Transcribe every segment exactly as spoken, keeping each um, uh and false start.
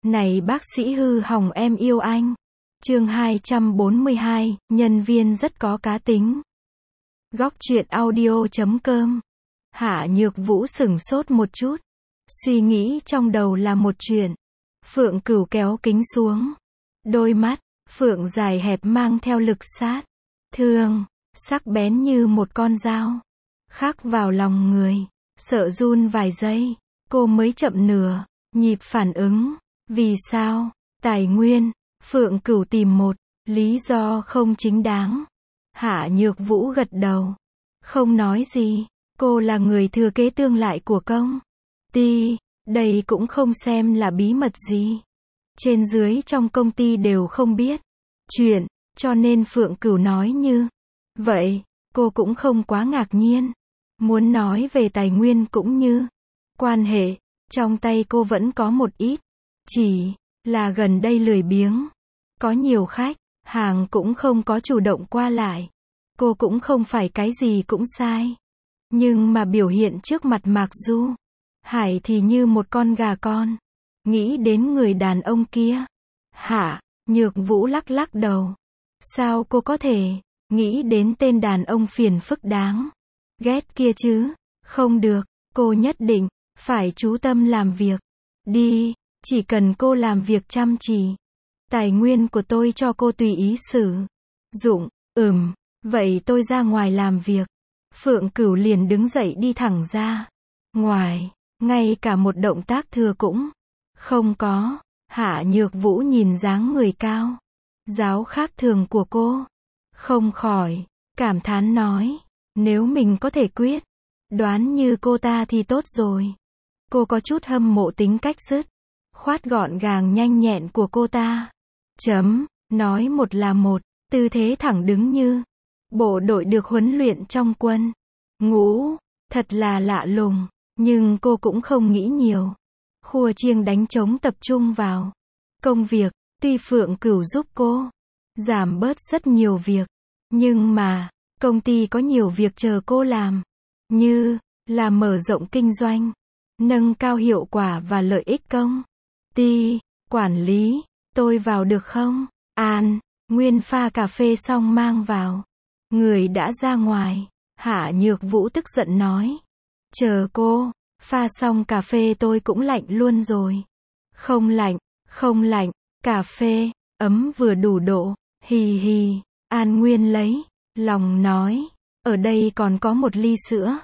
Này bác sĩ hư hỏng em yêu anh. Chương hai trăm bốn mươi hai, nhân viên rất có cá tính. Góc truyện audio chấm com. Hạ Nhược Vũ sửng sốt một chút. Suy nghĩ trong đầu là một chuyện. Phượng Cửu kéo kính xuống. Đôi mắt, Phượng dài hẹp mang theo lực sát. Thương, sắc bén như một con dao. Khắc vào lòng người. Sợ run vài giây. Cô mới chậm nửa nhịp phản ứng. Vì sao? Tài nguyên. Phượng Cửu tìm một lý do không chính đáng. Hạ Nhược Vũ gật đầu. Không nói gì. Cô là người thừa kế tương lại của công ty. Đây cũng không xem là bí mật gì. Trên dưới trong công ty đều không biết chuyện, cho nên Phượng Cửu nói như vậy, cô cũng không quá ngạc nhiên. Muốn nói về tài nguyên cũng như quan hệ, trong tay cô vẫn có một ít. Chỉ là gần đây lười biếng. Có nhiều khách, hàng cũng không có chủ động qua lại. Cô cũng không phải cái gì cũng sai. Nhưng mà biểu hiện trước mặt Mạc Du Hải thì như một con gà con. Nghĩ đến người đàn ông kia. Hạ Nhược Vũ lắc lắc đầu. Sao cô có thể nghĩ đến tên đàn ông phiền phức đáng ghét kia chứ? Không được, cô nhất định phải chú tâm làm việc. Đi, chỉ cần cô làm việc chăm chỉ. Tài nguyên của tôi cho cô tùy ý sử dụng. Ừm, vậy tôi ra ngoài làm việc. Phượng Cửu liền đứng dậy đi thẳng ra ngoài, ngay cả một động tác thừa cũng không có. Hạ Nhược Vũ nhìn dáng người cao giáo khác thường của cô, không khỏi cảm thán nói, nếu mình có thể quyết đoán như cô ta thì tốt rồi. Cô có chút hâm mộ tính cách dứt khoát gọn gàng nhanh nhẹn của cô ta. Chấm, nói một là một, tư thế thẳng đứng như bộ đội được huấn luyện trong quân ngũ, thật là lạ lùng, nhưng cô cũng không nghĩ nhiều. Khua chiêng đánh trống tập trung vào công việc, tuy Phượng Cửu giúp cô giảm bớt rất nhiều việc, nhưng mà công ty có nhiều việc chờ cô làm, như là mở rộng kinh doanh, nâng cao hiệu quả và lợi ích công ty. Quản lý, tôi vào được không? An Nguyên pha cà phê xong mang vào. Người đã ra ngoài. Hạ Nhược Vũ tức giận nói. Chờ cô, pha xong cà phê tôi cũng lạnh luôn rồi. Không lạnh, không lạnh, cà phê ấm vừa đủ độ. Hì hì, An Nguyên lấy lòng nói, ở đây còn có một ly sữa.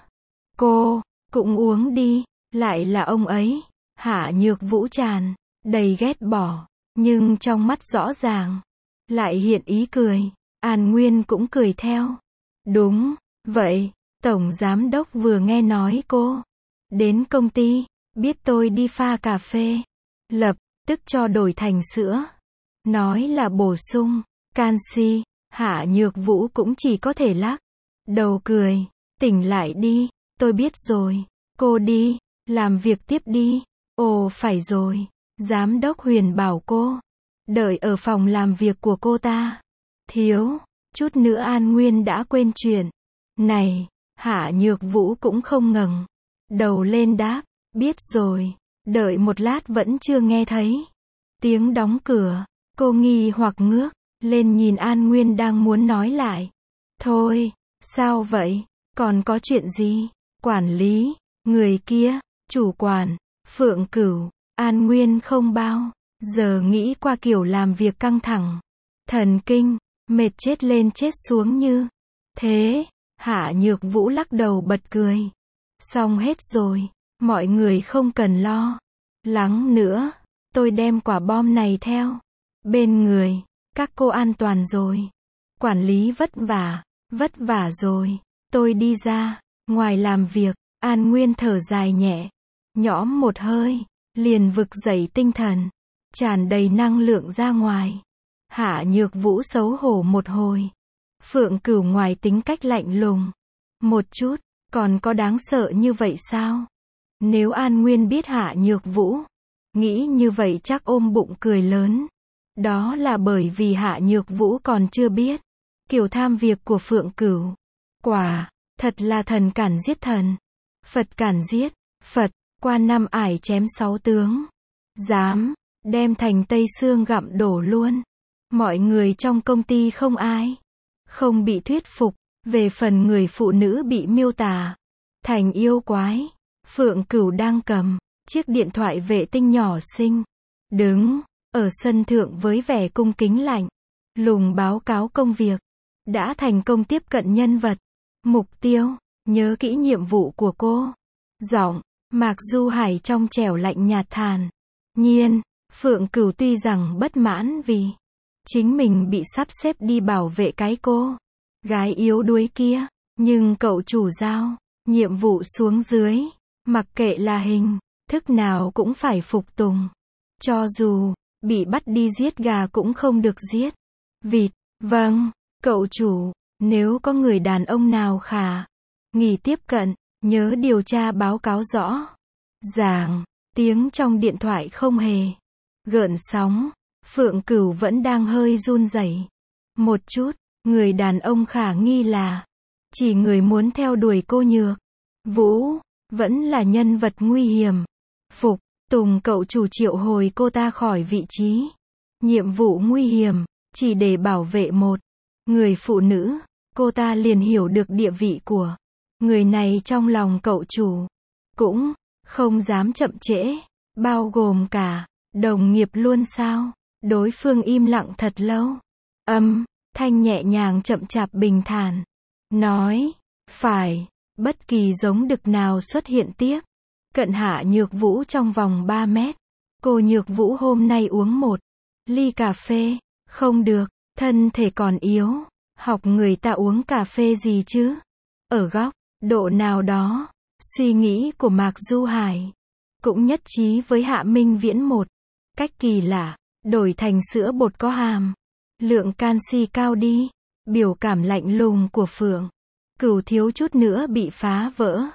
Cô cũng uống đi. Lại là ông ấy. Hạ Nhược Vũ tràn đầy ghét bỏ, nhưng trong mắt rõ ràng lại hiện ý cười. An Nguyên cũng cười theo. Đúng vậy, tổng giám đốc vừa nghe nói cô đến công ty, biết tôi đi pha cà phê, lập tức cho đổi thành sữa, nói là bổ sung canxi. Hạ Nhược Vũ cũng chỉ có thể lắc đầu cười. Tỉnh lại đi, tôi biết rồi. Cô đi làm việc tiếp đi. Ồ phải rồi, giám đốc Huyền bảo cô đợi ở phòng làm việc của cô ta. Thiếu chút nữa An Nguyên đã quên chuyện này. Hạ Nhược Vũ cũng không ngẩng đầu lên đáp, biết rồi. Đợi một lát vẫn chưa nghe thấy tiếng đóng cửa. Cô nghi hoặc ngước lên nhìn An Nguyên đang muốn nói lại. Thôi, sao vậy? Còn có chuyện gì? Quản lý, người kia, chủ quản, Phượng Cửu. An Nguyên không bao giờ nghĩ qua kiểu làm việc căng thẳng, thần kinh, mệt chết lên chết xuống như thế. Hạ Nhược Vũ lắc đầu bật cười. Xong hết rồi, mọi người không cần lo lắng nữa. Tôi đem quả bom này theo bên người. Các cô an toàn rồi. Quản lý vất vả, vất vả rồi. Tôi đi ra ngoài làm việc. An Nguyên thở dài nhẹ nhõm một hơi, liền vực dậy tinh thần, tràn đầy năng lượng ra ngoài. Hạ Nhược Vũ xấu hổ một hồi. Phượng Cửu ngoài tính cách lạnh lùng một chút, còn có đáng sợ như vậy sao? Nếu An Nguyên biết Hạ Nhược Vũ nghĩ như vậy chắc ôm bụng cười lớn. Đó là bởi vì Hạ Nhược Vũ còn chưa biết kiểu tham việc của Phượng Cửu. Quả thật là thần cản giết thần, Phật cản giết Phật. Qua năm ải chém sáu tướng. Dám đem thành Tây Xương gặm đổ luôn. Mọi người trong công ty không ai không bị thuyết phục. Về phần người phụ nữ bị miêu tả thành yêu quái, Phượng Cửu đang cầm chiếc điện thoại vệ tinh nhỏ xinh, đứng ở sân thượng với vẻ cung kính lạnh lùng báo cáo công việc. Đã thành công tiếp cận nhân vật mục tiêu, nhớ kỹ nhiệm vụ của cô. Giọng Mạc Du Hải trong trẻo lạnh nhạt thản nhiên. Phượng Cửu tuy rằng bất mãn vì chính mình bị sắp xếp đi bảo vệ cái cô gái yếu đuối kia, nhưng cậu chủ giao nhiệm vụ xuống dưới, mặc kệ là hình thức nào cũng phải phục tùng. Cho dù bị bắt đi giết gà cũng không được giết vịt. Vâng, cậu chủ, nếu có người đàn ông nào khả nghi tiếp cận, nhớ điều tra báo cáo rõ ràng. Tiếng trong điện thoại không hề gợn sóng. Phượng Cửu vẫn đang hơi run rẩy một chút. Người đàn ông khả nghi là chỉ người muốn theo đuổi cô Nhược Vũ, vẫn là nhân vật nguy hiểm. Phục tùng cậu chủ triệu hồi cô ta khỏi vị trí nhiệm vụ nguy hiểm, chỉ để bảo vệ một người phụ nữ. Cô ta liền hiểu được địa vị của người này trong lòng cậu chủ, cũng không dám chậm trễ, bao gồm cả đồng nghiệp luôn sao. Đối phương im lặng thật lâu. Âm thanh nhẹ nhàng chậm chạp bình thản nói, phải, bất kỳ giống đực nào xuất hiện tiếp cận Hạ Nhược Vũ trong vòng ba mét. Cô Nhược Vũ hôm nay uống một ly cà phê, không được, thân thể còn yếu, học người ta uống cà phê gì chứ. Ở góc độ nào đó, suy nghĩ của Mạc Du Hải cũng nhất trí với Hạ Minh Viễn một cách kỳ lạ, đổi thành sữa bột có hàm lượng canxi cao đi. Biểu cảm lạnh lùng của Phượng Cửu thiếu chút nữa bị phá vỡ.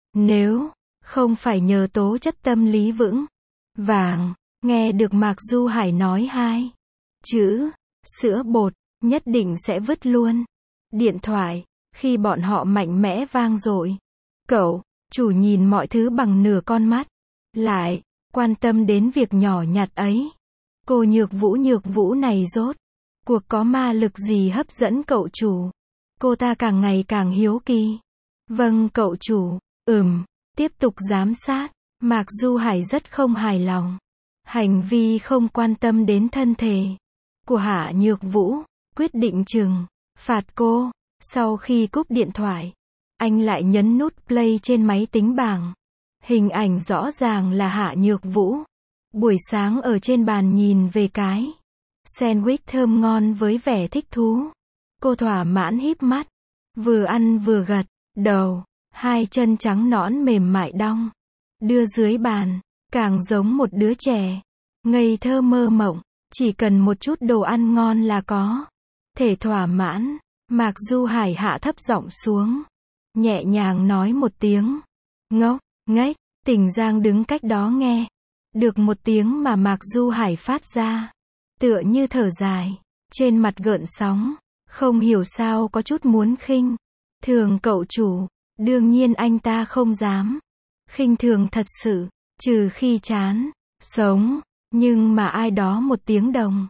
Nếu không phải nhờ tố chất tâm lý vững vàng, nghe được Mạc Du Hải nói hai chữ sữa bột, nhất định sẽ vứt luôn điện thoại. Khi bọn họ mạnh mẽ vang dội, cậu chủ nhìn mọi thứ bằng nửa con mắt, lại quan tâm đến việc nhỏ nhặt ấy. Cô Nhược Vũ Nhược Vũ này rốt cuộc có ma lực gì hấp dẫn cậu chủ? Cô ta càng ngày càng hiếu kỳ. Vâng cậu chủ. Ừm, tiếp tục giám sát. Mạc Du Hải rất không hài lòng. Hành vi không quan tâm đến thân thể của Hạ Nhược Vũ, quyết định trừng phạt cô. Sau khi cúp điện thoại, anh lại nhấn nút play trên máy tính bảng. Hình ảnh rõ ràng là Hạ Nhược Vũ buổi sáng ở trên bàn nhìn về cái sandwich thơm ngon với vẻ thích thú. Cô thỏa mãn híp mắt, vừa ăn vừa gật đầu, hai chân trắng nõn mềm mại đong đưa dưới bàn, càng giống một đứa trẻ ngây thơ mơ mộng, chỉ cần một chút đồ ăn ngon là có thể thỏa mãn. Mạc Du Hải hạ thấp giọng xuống, nhẹ nhàng nói một tiếng ngốc nghếch. Tình Giang đứng cách đó nghe được một tiếng mà Mạc Du Hải phát ra, tựa như thở dài, trên mặt gợn sóng, không hiểu sao có chút muốn khinh thường cậu chủ. Đương nhiên anh ta không dám khinh thường thật sự, trừ khi chán sống. Nhưng mà ai đó một tiếng đồng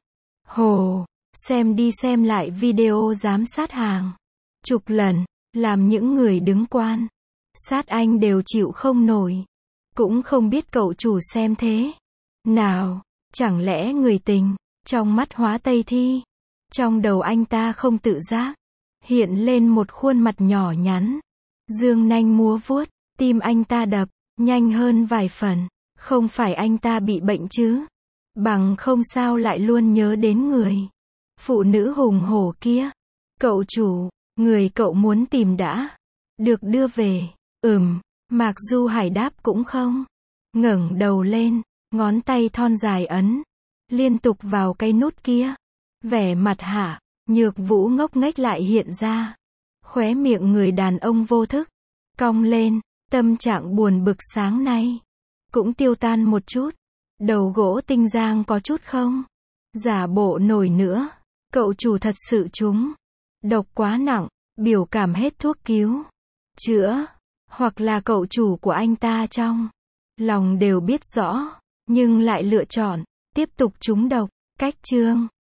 hồ xem đi xem lại video giám sát hàng chục lần, làm những người đứng quan sát anh đều chịu không nổi. Cũng không biết cậu chủ xem thế nào, chẳng lẽ người tình trong mắt hóa Tây Thi. Trong đầu anh ta không tự giác hiện lên một khuôn mặt nhỏ nhắn, dương nanh múa vuốt. Tim anh ta đập nhanh hơn vài phần. Không phải anh ta bị bệnh chứ? Bằng không sao lại luôn nhớ đến người phụ nữ hùng hổ kia. Cậu chủ, người cậu muốn tìm đã được đưa về. Ừm. Mạc Du Hải đáp cũng không ngẩng đầu lên, ngón tay thon dài ấn liên tục vào cái nút kia. Vẻ mặt Hạ Nhược Vũ ngốc nghếch lại hiện ra. Khóe miệng người đàn ông vô thức cong lên, tâm trạng buồn bực sáng nay cũng tiêu tan một chút. Đầu gỗ Tinh Giang có chút không giả bộ nổi nữa. Cậu chủ thật sự trúng độc quá nặng, biểu cảm hết thuốc cứu chữa, hoặc là cậu chủ của anh ta trong lòng đều biết rõ, nhưng lại lựa chọn Tiếp tục trúng độc. Cách chương